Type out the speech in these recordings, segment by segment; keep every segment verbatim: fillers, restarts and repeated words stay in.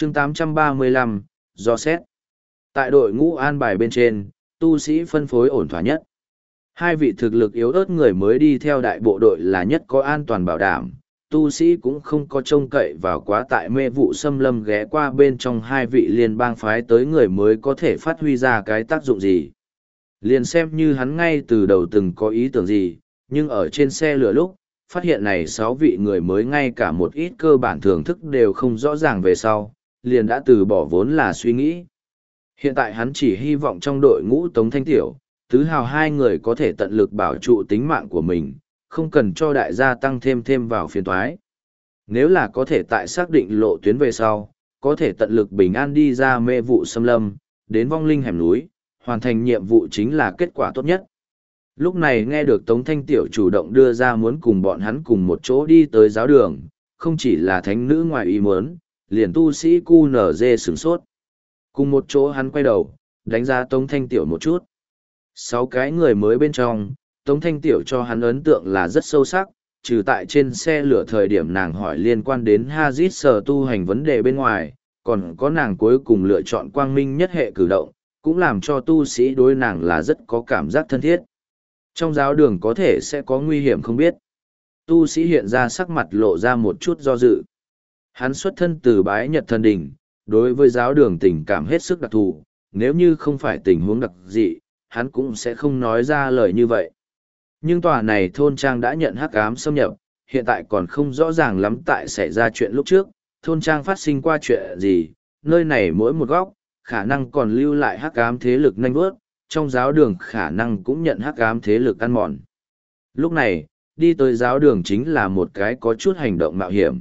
chương tám trăm ba mươi lăm, do xét. Tại đội ngũ an bài bên trên, tu sĩ phân phối ổn thỏa nhất. Hai vị thực lực yếu ớt người mới đi theo đại bộ đội là nhất có an toàn bảo đảm, tu sĩ cũng không có trông cậy vào quá tại mê vụ xâm lâm ghé qua bên trong hai vị liên bang phái tới người mới có thể phát huy ra cái tác dụng gì. Liền xem như hắn ngay từ đầu từng có ý tưởng gì, nhưng ở trên xe lửa lúc, phát hiện này sáu vị người mới ngay cả một ít cơ bản thưởng thức đều không rõ ràng về sau, liền đã từ bỏ vốn là suy nghĩ. Hiện tại hắn chỉ hy vọng trong đội ngũ Tống Thanh Tiểu, Tứ Hào hai người có thể tận lực bảo trụ tính mạng của mình, không cần cho đại gia tăng thêm thêm vào phiền toái. Nếu là có thể tại xác định lộ tuyến về sau, có thể tận lực bình an đi ra mê vụ xâm lâm, đến vong linh hẻm núi, hoàn thành nhiệm vụ chính là kết quả tốt nhất. Lúc này nghe được Tống Thanh Tiểu chủ động đưa ra muốn cùng bọn hắn cùng một chỗ đi tới giáo đường, không chỉ là thánh nữ ngoài ý muốn, liền tu sĩ cu nở dê sửng sốt. Cùng một chỗ hắn quay đầu, đánh giá Tống Thanh Tiểu một chút. Sáu cái người mới bên trong, Tống Thanh Tiểu cho hắn ấn tượng là rất sâu sắc, trừ tại trên xe lửa thời điểm nàng hỏi liên quan đến Hazit sở tu hành vấn đề bên ngoài, còn có nàng cuối cùng lựa chọn quang minh nhất hệ cử động, cũng làm cho tu sĩ đối nàng là rất có cảm giác thân thiết. Trong giáo đường có thể sẽ có nguy hiểm không biết. Tu sĩ hiện ra sắc mặt lộ ra một chút do dự. Hắn xuất thân từ bái Nhật Thần Đỉnh, đối với giáo đường tình cảm hết sức đặc thù, nếu như không phải tình huống đặc dị, hắn cũng sẽ không nói ra lời như vậy. Nhưng tòa này thôn trang đã nhận hắc ám xâm nhập, hiện tại còn không rõ ràng lắm tại xảy ra chuyện lúc trước, thôn trang phát sinh qua chuyện gì, nơi này mỗi một góc, khả năng còn lưu lại hắc ám thế lực nanh vớt, trong giáo đường khả năng cũng nhận hắc ám thế lực ăn mòn. Lúc này, đi tới giáo đường chính là một cái có chút hành động mạo hiểm.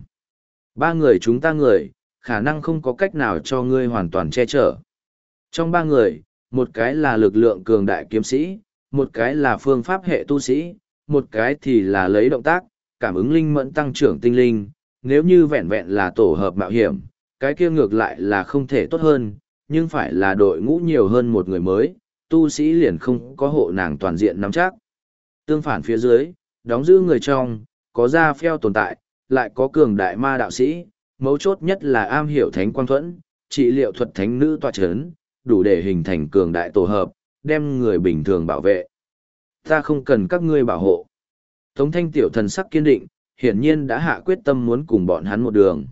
Ba người chúng ta người, khả năng không có cách nào cho ngươi hoàn toàn che chở. Trong ba người, một cái là lực lượng cường đại kiếm sĩ, một cái là phương pháp hệ tu sĩ, một cái thì là lấy động tác, cảm ứng linh mẫn tăng trưởng tinh linh. Nếu như vẹn vẹn là tổ hợp mạo hiểm, cái kia ngược lại là không thể tốt hơn, nhưng phải là đội ngũ nhiều hơn một người mới, tu sĩ liền không có hộ nàng toàn diện nắm chắc. Tương phản phía dưới, đóng giữ người trong, có da phèo tồn tại, lại có cường đại ma đạo sĩ, mấu chốt nhất là am hiểu thánh quang thuẫn, trị liệu thuật thánh nữ tọa chấn, đủ để hình thành cường đại tổ hợp, đem người bình thường bảo vệ. Ta không cần các ngươi bảo hộ. Tống Thanh Tiểu thần sắc kiên định, hiển nhiên đã hạ quyết tâm muốn cùng bọn hắn một đường.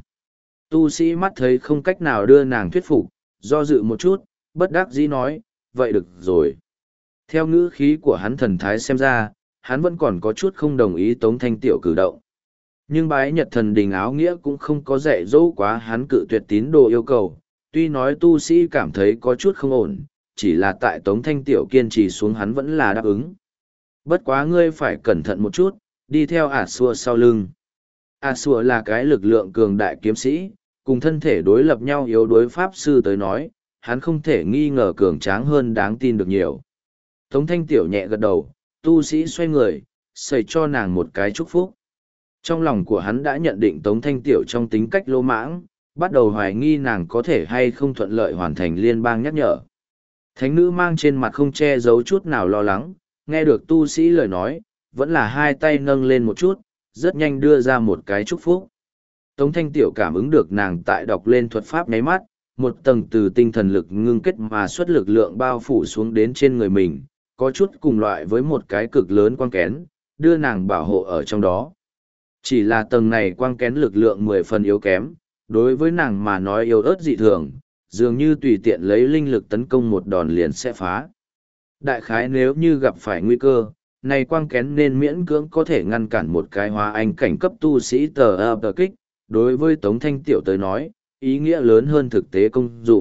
Tu sĩ mắt thấy không cách nào đưa nàng thuyết phục, do dự một chút, bất đắc dĩ nói, vậy được rồi. Theo ngữ khí của hắn thần thái xem ra, hắn vẫn còn có chút không đồng ý Tống Thanh Tiểu cử động. Nhưng bái Nhật Thần Đình áo nghĩa cũng không có dạy dỗ quá hắn cự tuyệt tín đồ yêu cầu, tuy nói tu sĩ cảm thấy có chút không ổn, chỉ là tại Tống Thanh Tiểu kiên trì xuống hắn vẫn là đáp ứng. Bất quá ngươi phải cẩn thận một chút, đi theo ả xua sau lưng. Ả xua là cái lực lượng cường đại kiếm sĩ, cùng thân thể đối lập nhau yếu đối pháp sư tới nói, hắn không thể nghi ngờ cường tráng hơn đáng tin được nhiều. Tống Thanh Tiểu nhẹ gật đầu, tu sĩ xoay người, xây cho nàng một cái chúc phúc. Trong lòng của hắn đã nhận định Tống Thanh Tiểu trong tính cách lỗ mãng, bắt đầu hoài nghi nàng có thể hay không thuận lợi hoàn thành liên bang nhắc nhở. Thánh nữ mang trên mặt không che giấu chút nào lo lắng, nghe được tu sĩ lời nói, vẫn là hai tay nâng lên một chút, rất nhanh đưa ra một cái chúc phúc. Tống Thanh Tiểu cảm ứng được nàng tại đọc lên thuật pháp nháy mắt, một tầng từ tinh thần lực ngưng kết mà xuất lực lượng bao phủ xuống đến trên người mình, có chút cùng loại với một cái cực lớn quang kén, đưa nàng bảo hộ ở trong đó. Chỉ là tầng này quang kén lực lượng mười phần yếu kém, đối với nàng mà nói yếu ớt dị thường, dường như tùy tiện lấy linh lực tấn công một đòn liền sẽ phá. Đại khái nếu như gặp phải nguy cơ, này quang kén nên miễn cưỡng có thể ngăn cản một cái hóa anh cảnh cấp tu sĩ tờ ập tờ kích, đối với Tống Thanh Tiểu tới nói, ý nghĩa lớn hơn thực tế công dụng.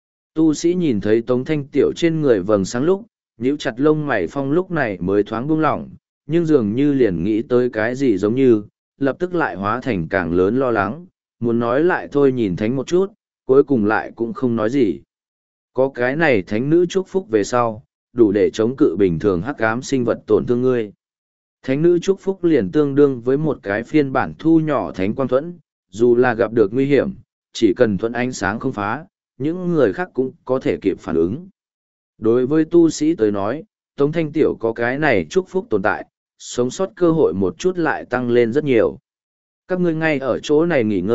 Tu sĩ nhìn thấy Tống Thanh Tiểu trên người vầng sáng lúc, nhíu chặt lông mày phong lúc này mới thoáng buông lỏng, nhưng dường như liền nghĩ tới cái gì giống như, lập tức lại hóa thành càng lớn lo lắng, muốn nói lại thôi nhìn thánh một chút, cuối cùng lại cũng không nói gì. Có cái này thánh nữ chúc phúc về sau, đủ để chống cự bình thường hắc ám sinh vật tổn thương ngươi. Thánh nữ chúc phúc liền tương đương với một cái phiên bản thu nhỏ thánh quang thuẫn, dù là gặp được nguy hiểm, chỉ cần thuẫn ánh sáng không phá, những người khác cũng có thể kịp phản ứng. Đối với tu sĩ tới nói, Tống Thanh Tiểu có cái này chúc phúc tồn tại, sống sót cơ hội một chút lại tăng lên rất nhiều. Các ngươi ngay ở chỗ này nghỉ ngơi,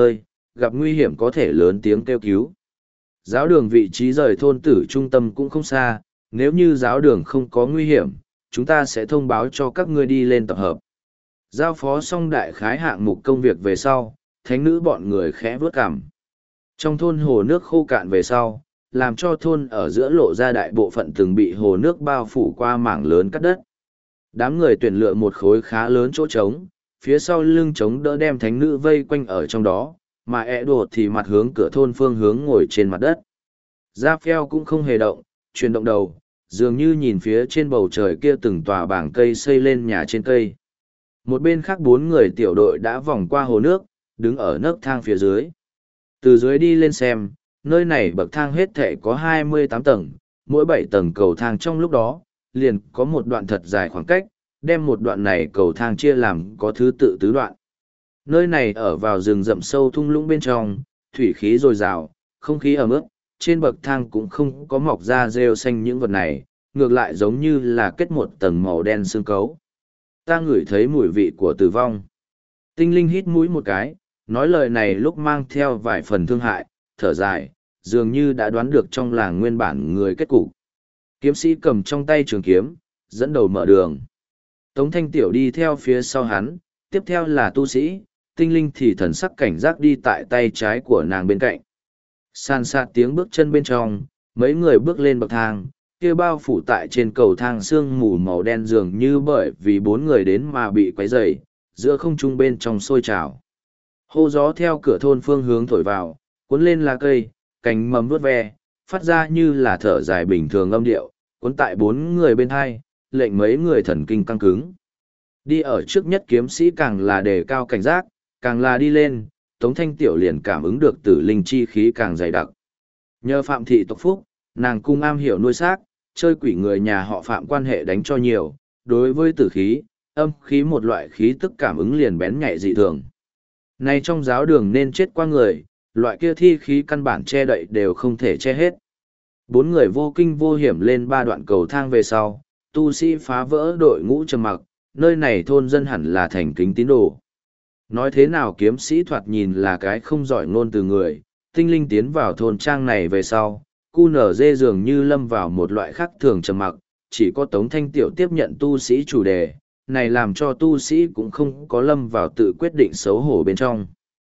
gặp nguy hiểm có thể lớn tiếng kêu cứu. Giáo đường vị trí rời thôn tử trung tâm cũng không xa, nếu như giáo đường không có nguy hiểm, chúng ta sẽ thông báo cho các ngươi đi lên tập hợp. Giao phó xong đại khái hạng mục công việc về sau, thánh nữ bọn người khẽ vớt cằm. Trong thôn hồ nước khô cạn về sau, làm cho thôn ở giữa lộ ra đại bộ phận từng bị hồ nước bao phủ qua mảng lớn cắt đất. Đám người tuyển lựa một khối khá lớn chỗ trống, phía sau lưng trống đỡ đem thánh nữ vây quanh ở trong đó, mà ẹ đột thì mặt hướng cửa thôn phương hướng ngồi trên mặt đất. Gia Phèo cũng không hề động, chuyển động đầu, dường như nhìn phía trên bầu trời kia từng tòa bảng cây xây lên nhà trên cây. Một bên khác bốn người tiểu đội đã vòng qua hồ nước, đứng ở nấc thang phía dưới. Từ dưới đi lên xem, nơi này bậc thang hết thể có hai mươi tám tầng, mỗi bảy tầng cầu thang trong lúc đó, liền có một đoạn thật dài khoảng cách, đem một đoạn này cầu thang chia làm có thứ tự tứ đoạn. Nơi này ở vào rừng rậm sâu thung lũng bên trong, thủy khí dồi dào, không khí ẩm ướt, trên bậc thang cũng không có mọc ra rêu xanh những vật này, ngược lại giống như là kết một tầng màu đen xương cấu. Ta ngửi thấy mùi vị của tử vong. Tinh linh hít mũi một cái, nói lời này lúc mang theo vài phần thương hại, thở dài, dường như đã đoán được trong làng nguyên bản người kết cục. Kiếm sĩ cầm trong tay trường kiếm, dẫn đầu mở đường. Tống Thanh Tiểu đi theo phía sau hắn, tiếp theo là tu sĩ, tinh linh thì thần sắc cảnh giác đi tại tay trái của nàng bên cạnh. San sạt tiếng bước chân bên trong, mấy người bước lên bậc thang, kia bao phủ tại trên cầu thang sương mù màu đen dường như bởi vì bốn người đến mà bị quấy rầy, giữa không trung bên trong sôi trào. Hô gió theo cửa thôn phương hướng thổi vào, cuốn lên lá cây, cành mầm vuốt ve, phát ra như là thở dài bình thường âm điệu, cuốn tại bốn người bên hai, lệnh mấy người thần kinh căng cứng. Đi ở trước nhất kiếm sĩ càng là đề cao cảnh giác, càng là đi lên, Tống Thanh Tiểu liền cảm ứng được tử linh chi khí càng dày đặc. Nhờ Phạm thị tộc phúc, nàng cung am hiểu nuôi xác, chơi quỷ người nhà họ Phạm quan hệ đánh cho nhiều, đối với tử khí, âm khí một loại khí tức cảm ứng liền bén nhạy dị thường. Nay trong giáo đường nên chết qua người, loại kia thi khí căn bản che đậy đều không thể che hết. Bốn người vô kinh vô hiểm lên ba đoạn cầu thang về sau, tu sĩ phá vỡ đội ngũ trầm mặc, nơi này thôn dân hẳn là thành kính tín đồ. Nói thế nào kiếm sĩ thoạt nhìn là cái không giỏi ngôn từ người, tinh linh tiến vào thôn trang này về sau, cu nở dê dường như lâm vào một loại khác thường trầm mặc, chỉ có Tống Thanh Tiểu tiếp nhận tu sĩ chủ đề, này làm cho tu sĩ cũng không có lâm vào tự quyết định xấu hổ bên trong.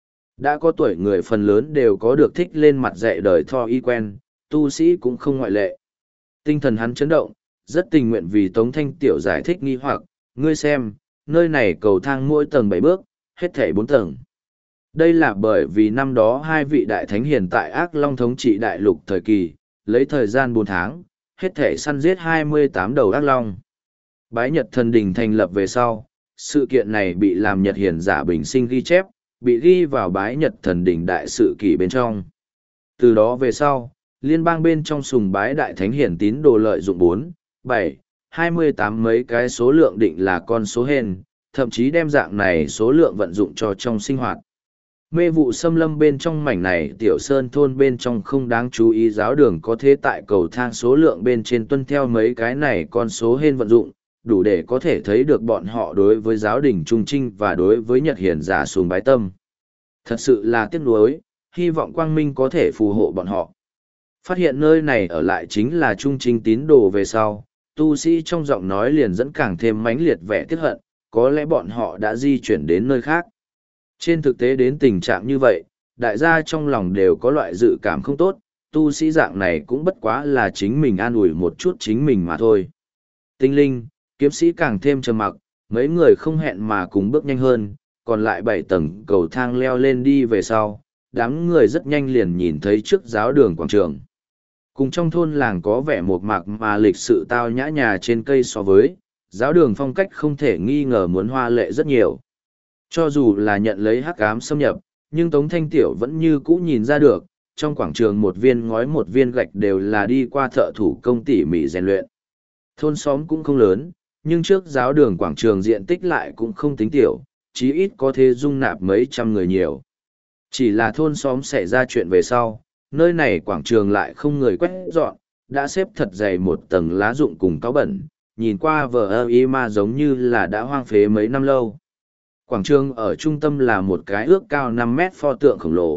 Đã có tuổi người phần lớn đều có được thích lên mặt dạy đời tho y quen, tu sĩ cũng không ngoại lệ. Tinh thần hắn chấn động, rất tình nguyện vì Tống Thanh Tiểu giải thích nghi hoặc, ngươi xem, nơi này cầu thang mỗi tầng bảy bước, hết thảy bốn tầng. Đây là bởi vì năm đó hai vị đại thánh hiền tại Ác Long thống trị đại lục thời kỳ, lấy thời gian bốn tháng, hết thảy săn giết hai mươi tám đầu Ác Long. Bái Nhật thần đình thành lập về sau, sự kiện này bị làm Nhật hiền giả bình sinh ghi chép, bị ghi vào Bái Nhật thần đình đại sự kỷ bên trong. Từ đó về sau, liên bang bên trong sùng bái đại thánh hiển tín đồ lợi dụng bốn, bảy, hai mươi tám mấy cái số lượng định là con số hên, thậm chí đem dạng này số lượng vận dụng cho trong sinh hoạt. Mê vụ xâm lâm bên trong mảnh này tiểu sơn thôn bên trong không đáng chú ý giáo đường có thế tại cầu thang số lượng bên trên tuân theo mấy cái này con số hên vận dụng, đủ để có thể thấy được bọn họ đối với giáo đình trung trinh và đối với Nhật hiển giả sùng bái tâm. Thật sự là tiếc nuối, hy vọng quang minh có thể phù hộ bọn họ. Phát hiện nơi này ở lại chính là trung trinh tín đồ về sau, tu sĩ trong giọng nói liền dẫn càng thêm mãnh liệt vẻ tiếc hận, có lẽ bọn họ đã di chuyển đến nơi khác. Trên thực tế đến tình trạng như vậy, đại gia trong lòng đều có loại dự cảm không tốt, tu sĩ dạng này cũng bất quá là chính mình an ủi một chút chính mình mà thôi. Tinh linh, kiếm sĩ càng thêm trầm mặc, mấy người không hẹn mà cùng bước nhanh hơn, còn lại bảy tầng cầu thang leo lên đi về sau, đám người rất nhanh liền nhìn thấy trước giáo đường quảng trường. Cùng trong thôn làng có vẻ một mạc mà lịch sự tao nhã nhà trên cây so với, giáo đường phong cách không thể nghi ngờ muốn hoa lệ rất nhiều. Cho dù là nhận lấy hắc ám xâm nhập, nhưng Tống Thanh Tiểu vẫn như cũ nhìn ra được, trong quảng trường một viên ngói một viên gạch đều là đi qua thợ thủ công tỉ mỉ rèn luyện. Thôn xóm cũng không lớn, nhưng trước giáo đường quảng trường diện tích lại cũng không tính tiểu, chí ít có thể dung nạp mấy trăm người nhiều. Chỉ là thôn xóm xảy ra chuyện về sau, nơi này quảng trường lại không người quét dọn, đã xếp thật dày một tầng lá rụng cùng cáo bẩn, nhìn qua vờ ơ y ma giống như là đã hoang phế mấy năm lâu. Quảng trường ở trung tâm là một cái ước cao năm mét pho tượng khổng lồ,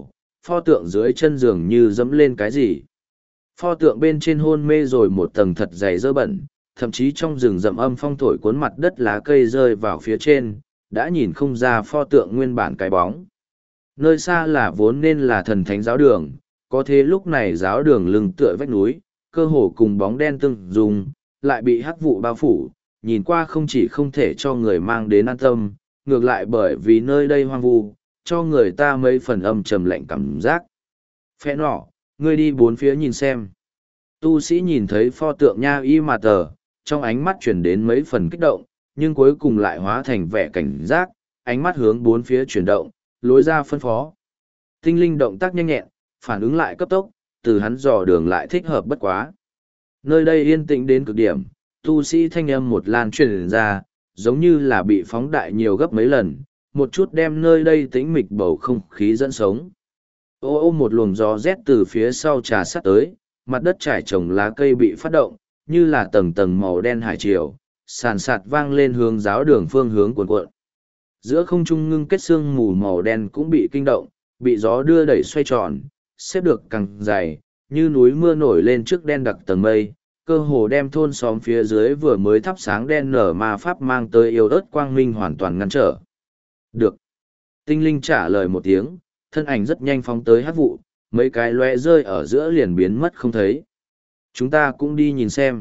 pho tượng dưới chân giường như dẫm lên cái gì. Pho tượng bên trên hôn mê rồi một tầng thật dày dơ bẩn, thậm chí trong rừng rậm âm phong thổi cuốn mặt đất lá cây rơi vào phía trên, đã nhìn không ra pho tượng nguyên bản cái bóng. Nơi xa là vốn nên là thần thánh giáo đường, có thế lúc này giáo đường lưng tựa vách núi, cơ hồ cùng bóng đen tương dùng, lại bị hắc vụ bao phủ, nhìn qua không chỉ không thể cho người mang đến an tâm, ngược lại bởi vì nơi đây hoang vu, cho người ta mấy phần âm trầm lạnh cảm giác. Phẽ nọ, ngươi đi bốn phía nhìn xem. Tu sĩ nhìn thấy pho tượng nha y mà tờ, trong ánh mắt chuyển đến mấy phần kích động, nhưng cuối cùng lại hóa thành vẻ cảnh giác, ánh mắt hướng bốn phía chuyển động, lối ra phân phó. Tinh linh động tác nhanh nhẹn, phản ứng lại cấp tốc, từ hắn dò đường lại thích hợp bất quá. Nơi đây yên tĩnh đến cực điểm, tu sĩ thanh âm một lan truyền ra, giống như là bị phóng đại nhiều gấp mấy lần, một chút đem nơi đây tĩnh mịch bầu không khí dẫn sống. Ô ô một luồng gió rét từ phía sau trà sát tới, mặt đất trải trồng lá cây bị phát động, như là tầng tầng màu đen hải triều, sàn sạt vang lên hướng giáo đường phương hướng cuộn cuộn. Giữa không trung ngưng kết xương mù màu đen cũng bị kinh động, bị gió đưa đẩy xoay tròn, xếp được càng dày, như núi mưa nổi lên trước đen đặc tầng mây, cơ hồ đem thôn xóm phía dưới vừa mới thắp sáng đen nở ma pháp mang tới yêu ớt quang minh hoàn toàn ngăn trở. Được. Tinh linh trả lời một tiếng, thân ảnh rất nhanh phóng tới hát vụ, mấy cái loe rơi ở giữa liền biến mất không thấy. Chúng ta cũng đi nhìn xem.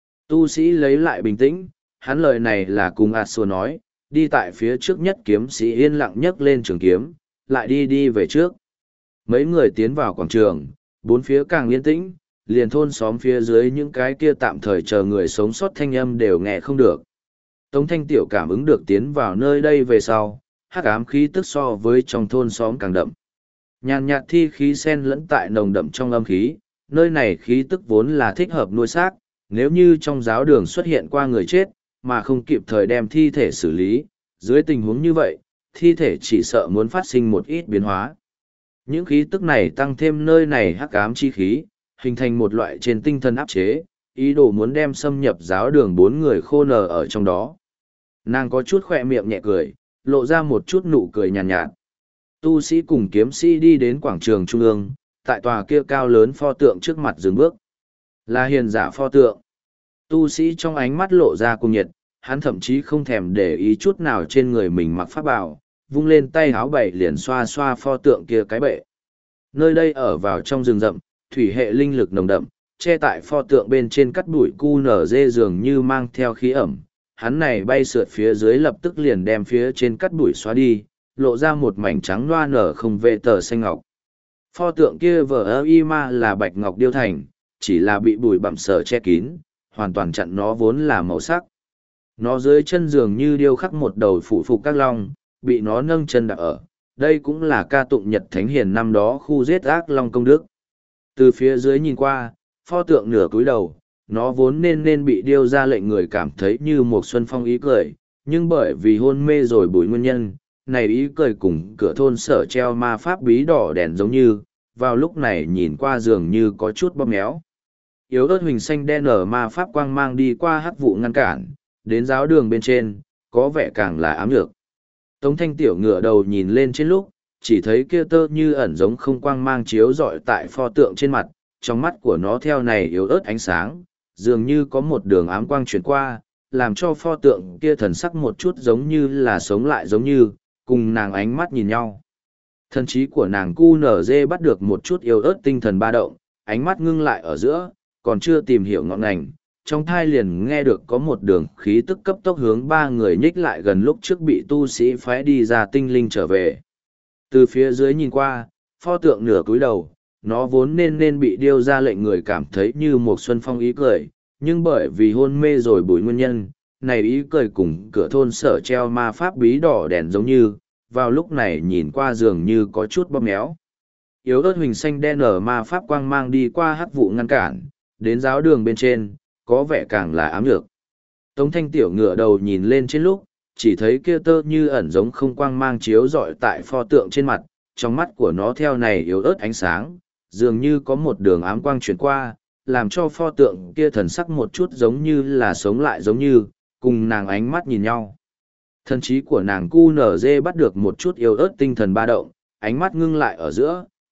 Tu sĩ lấy lại bình tĩnh, hắn lời này là cùng ạt xua nói, đi tại phía trước nhất kiếm sĩ yên lặng nhấc lên trường kiếm, lại đi đi về trước. Mấy người tiến vào quảng trường, bốn phía càng yên tĩnh, liền thôn xóm phía dưới những cái kia tạm thời chờ người sống sót thanh âm đều nghe không được. Tống Thanh Tiểu cảm ứng được tiến vào nơi đây về sau, hắc ám khí tức so với trong thôn xóm càng đậm. Nhàn nhạt thi khí sen lẫn tại nồng đậm trong âm khí, nơi này khí tức vốn là thích hợp nuôi xác, nếu như trong giáo đường xuất hiện qua người chết, mà không kịp thời đem thi thể xử lý, dưới tình huống như vậy, thi thể chỉ sợ muốn phát sinh một ít biến hóa. Những khí tức này tăng thêm nơi này hắc ám chi khí, hình thành một loại trên tinh thần áp chế, ý đồ muốn đem xâm nhập giáo đường bốn người khô nờ ở trong đó. Nàng có chút khỏe miệng nhẹ cười, lộ ra một chút nụ cười nhàn nhạt, nhạt. Tu sĩ cùng kiếm sĩ đi đến quảng trường trung ương, tại tòa kia cao lớn pho tượng trước mặt dừng bước. Là hiền giả pho tượng. Tu sĩ trong ánh mắt lộ ra cung nhiệt, hắn thậm chí không thèm để ý chút nào trên người mình mặc pháp bào, vung lên tay háo bảy liền xoa xoa pho tượng kia cái bệ. Nơi đây ở vào trong rừng rậm, thủy hệ linh lực nồng đậm, che tại pho tượng bên trên cắt bụi cu nở dê dường như mang theo khí ẩm. Hắn này bay sượt phía dưới lập tức liền đem phía trên cắt bụi xóa đi, lộ ra một mảnh trắng loa nở không vệ tờ xanh ngọc. Pho tượng kia vờ ơ y ma là bạch ngọc điêu thành, chỉ là bị bụi bặm sở che kín, hoàn toàn chặn nó vốn là màu sắc. Nó dưới chân giường như điêu khắc một đầu phủ phục các long, bị nó nâng chân đạp ở. Đây cũng là ca tụng Nhật Thánh Hiền năm đó khu giết ác long công đức. Từ phía dưới nhìn qua, pho tượng nửa cúi đầu, nó vốn nên nên bị điêu ra lệnh người cảm thấy như một xuân phong ý cười, nhưng bởi vì hôn mê rồi bùi nguyên nhân, này ý cười cùng cửa thôn sở treo ma pháp bí đỏ đèn giống như, vào lúc này nhìn qua dường như có chút bóp méo. Yếu ớt huỳnh xanh đen ở ma pháp quang mang đi qua hắc vụ ngăn cản, đến giáo đường bên trên, có vẻ càng là ám nhược. Tống Thanh Tiểu ngửa đầu nhìn lên trên lúc, chỉ thấy kia tơ như ẩn giống không quang mang chiếu rọi tại pho tượng trên mặt, trong mắt của nó theo này yếu ớt ánh sáng, dường như có một đường ám quang chuyển qua, làm cho pho tượng kia thần sắc một chút giống như là sống lại giống như, cùng nàng ánh mắt nhìn nhau. Thần trí của nàng cu nở dê bắt được một chút yếu ớt tinh thần ba động, ánh mắt ngưng lại ở giữa, còn chưa tìm hiểu ngọn ngành, trong thai liền nghe được có một đường khí tức cấp tốc hướng ba người nhích lại gần lúc trước bị tu sĩ phái đi ra tinh linh trở về. Từ phía dưới nhìn qua, pho tượng nửa cúi đầu, nó vốn nên nên bị điêu ra lệnh người cảm thấy như một xuân phong ý cười, nhưng bởi vì hôn mê rồi bùi nguyên nhân, này ý cười cùng cửa thôn sở treo ma pháp bí đỏ đèn giống như, vào lúc này nhìn qua dường như có chút bóp méo. Yếu ớt huỳnh xanh đen ở ma pháp quang mang đi qua hắc vụ ngăn cản, đến giáo đường bên trên, có vẻ càng là ám nhược. Tống Thanh Tiểu ngửa đầu nhìn lên trên lúc, chỉ thấy kia tơ như ẩn giống không quang mang chiếu rọi tại pho tượng trên mặt, trong mắt của nó theo này yếu ớt ánh sáng, dường như có một đường ám quang chuyển qua, làm cho pho tượng kia thần sắc một chút giống như là sống lại giống như, cùng nàng ánh mắt nhìn nhau. Thần trí của nàng cu nở dê bắt được một chút yếu ớt tinh thần ba động, ánh mắt ngưng lại ở giữa,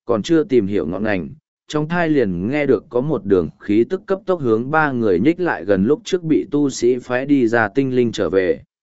còn chưa tìm hiểu ngọn ngành, trong thai liền nghe được có một đường khí tức cấp tốc hướng ba người nhích lại gần lúc trước bị tu sĩ phái đi ra tinh linh trở về.